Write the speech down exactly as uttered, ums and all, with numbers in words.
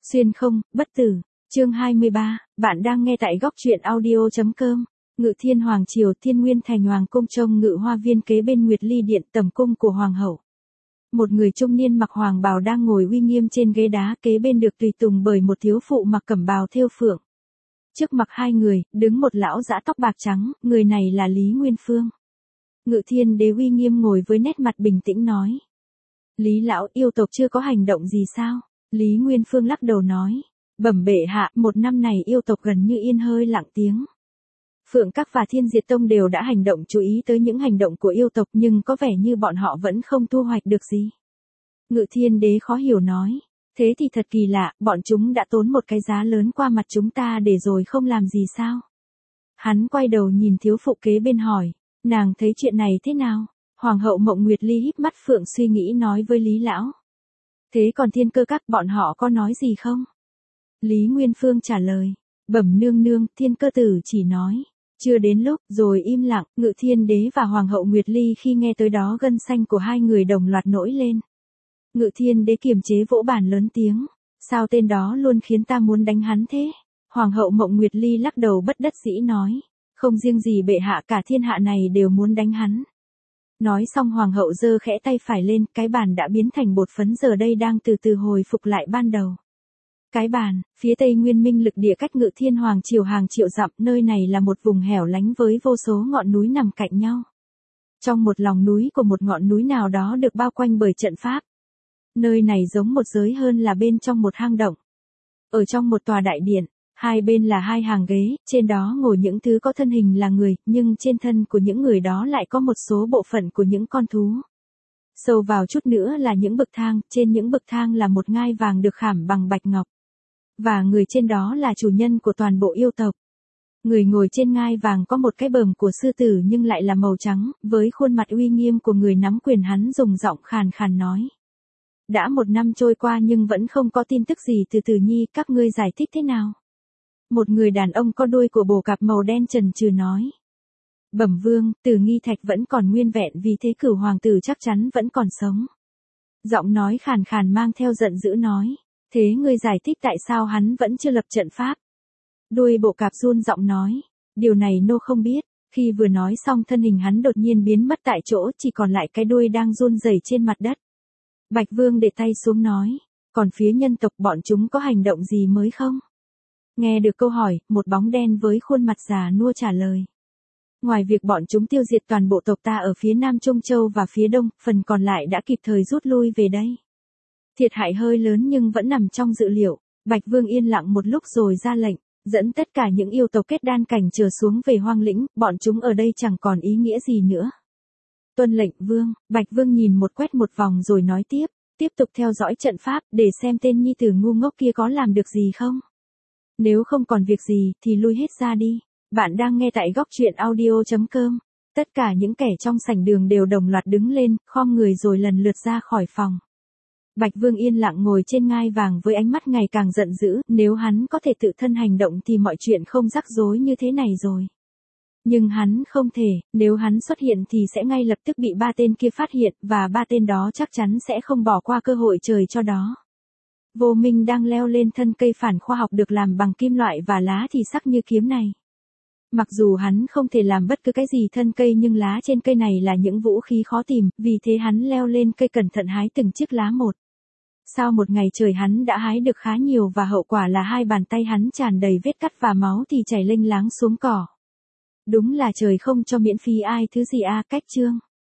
Xuyên không, bất tử. Chương hai mươi ba, bạn đang nghe tại góc truyện audio chấm com. Ngự Thiên Hoàng triều, Thiên Nguyên thành hoàng cung trông Ngự Hoa viên kế bên Nguyệt Ly điện, tầm cung của hoàng hậu. Một người trung niên mặc hoàng bào đang ngồi uy nghiêm trên ghế đá, kế bên được tùy tùng bởi một thiếu phụ mặc cẩm bào thêu phượng. Trước mặt hai người, đứng một lão dã tóc bạc trắng, người này là Lý Nguyên Phương. Ngự Thiên đế uy nghiêm ngồi với nét mặt bình tĩnh nói: Lý lão, yêu tộc chưa có hành động gì sao? Lý Nguyên Phương lắc đầu nói: Bẩm bệ hạ, một năm này yêu tộc gần như yên hơi lặng tiếng. Phượng Các và Thiên Diệt Tông đều đã hành động chú ý tới những hành động của yêu tộc, nhưng có vẻ như bọn họ vẫn không thu hoạch được gì. Ngự Thiên đế khó hiểu nói: Thế thì thật kỳ lạ, bọn chúng đã tốn một cái giá lớn qua mặt chúng ta để rồi không làm gì sao? Hắn quay đầu nhìn thiếu phụ kế bên hỏi: Nàng thấy chuyện này thế nào? Hoàng hậu Mộng Nguyệt Ly híp mắt phượng suy nghĩ nói với Lý lão: Thế còn Thiên Cơ Các bọn họ có nói gì không? Lý Nguyên Phương trả lời: Bẩm nương nương, Thiên Cơ tử chỉ nói chưa đến lúc, rồi im lặng. Ngự Thiên đế và Hoàng hậu Nguyệt Ly khi nghe tới đó gân xanh của hai người đồng loạt nổi lên. Ngự Thiên đế kiềm chế vỗ bàn lớn tiếng: Sao tên đó luôn khiến ta muốn đánh hắn thế? Hoàng hậu Mộng Nguyệt Ly lắc đầu bất đắc dĩ nói: Không riêng gì bệ hạ, cả thiên hạ này đều muốn đánh hắn. Nói xong hoàng hậu giơ khẽ tay phải lên, cái bàn đã biến thành bột phấn giờ đây đang từ từ hồi phục lại ban đầu. Cái bàn, phía tây Nguyên Minh lực địa cách Ngự Thiên Hoàng triều hàng triệu dặm, nơi này là một vùng hẻo lánh với vô số ngọn núi nằm cạnh nhau. Trong một lòng núi của một ngọn núi nào đó được bao quanh bởi trận pháp. Nơi này giống một giới hơn là bên trong một hang động. Ở trong một tòa đại điện, hai bên là hai hàng ghế, trên đó ngồi những thứ có thân hình là người, nhưng trên thân của những người đó lại có một số bộ phận của những con thú. Sâu vào chút nữa là những bậc thang, trên những bậc thang là một ngai vàng được khảm bằng bạch ngọc. Và người trên đó là chủ nhân của toàn bộ yêu tộc. Người ngồi trên ngai vàng có một cái bờm của sư tử nhưng lại là màu trắng, với khuôn mặt uy nghiêm của người nắm quyền, hắn dùng giọng khàn khàn nói: Đã một năm trôi qua nhưng vẫn không có tin tức gì từ Tử Nhi, các ngươi giải thích thế nào? Một người đàn ông có đuôi của bồ cạp màu đen chần chừ nói: Bẩm vương, Tử Nghi Thạch vẫn còn nguyên vẹn, vì thế Cửu hoàng tử chắc chắn vẫn còn sống. Giọng nói khàn khàn mang theo giận dữ nói: Thế ngươi giải thích tại sao hắn vẫn chưa lập trận pháp? Đuôi bộ cạp run giọng nói: Điều này nô không biết. Khi vừa nói xong thân hình hắn đột nhiên biến mất tại chỗ, chỉ còn lại cái đuôi đang run rẩy trên mặt đất. Bạch Vương để tay xuống nói: Còn phía nhân tộc bọn chúng có hành động gì mới không? Nghe được câu hỏi, một bóng đen với khuôn mặt già nua trả lời: Ngoài việc bọn chúng tiêu diệt toàn bộ tộc ta ở phía Nam Trung Châu và phía Đông, phần còn lại đã kịp thời rút lui về đây. Thiệt hại hơi lớn nhưng vẫn nằm trong dự liệu. Bạch Vương yên lặng một lúc rồi ra lệnh, dẫn tất cả những yêu tộc kết đan cảnh trở xuống về hoang lĩnh, bọn chúng ở đây chẳng còn ý nghĩa gì nữa. Tuân lệnh vương. Bạch Vương nhìn một quét một vòng rồi nói tiếp: Tiếp tục theo dõi trận pháp, để xem tên nhi tử ngu ngốc kia có làm được gì không. Nếu không còn việc gì, thì lui hết ra đi. Bạn đang nghe tại góc truyện audio chấm com. Tất cả những kẻ trong sảnh đường đều đồng loạt đứng lên, khom người rồi lần lượt ra khỏi phòng. Bạch Vương yên lặng ngồi trên ngai vàng với ánh mắt ngày càng giận dữ, nếu hắn có thể tự thân hành động thì mọi chuyện không rắc rối như thế này rồi. Nhưng hắn không thể, nếu hắn xuất hiện thì sẽ ngay lập tức bị ba tên kia phát hiện, và ba tên đó chắc chắn sẽ không bỏ qua cơ hội trời cho đó. Vô Minh đang leo lên thân cây phản khoa học được làm bằng kim loại và lá thì sắc như kiếm này. Mặc dù hắn không thể làm bất cứ cái gì thân cây, nhưng lá trên cây này là những vũ khí khó tìm, vì thế hắn leo lên cây cẩn thận hái từng chiếc lá một. Sau một ngày trời hắn đã hái được khá nhiều và hậu quả là hai bàn tay hắn tràn đầy vết cắt và máu thì chảy lênh láng xuống cỏ. Đúng là trời không cho miễn phí ai thứ gì a. Cách chương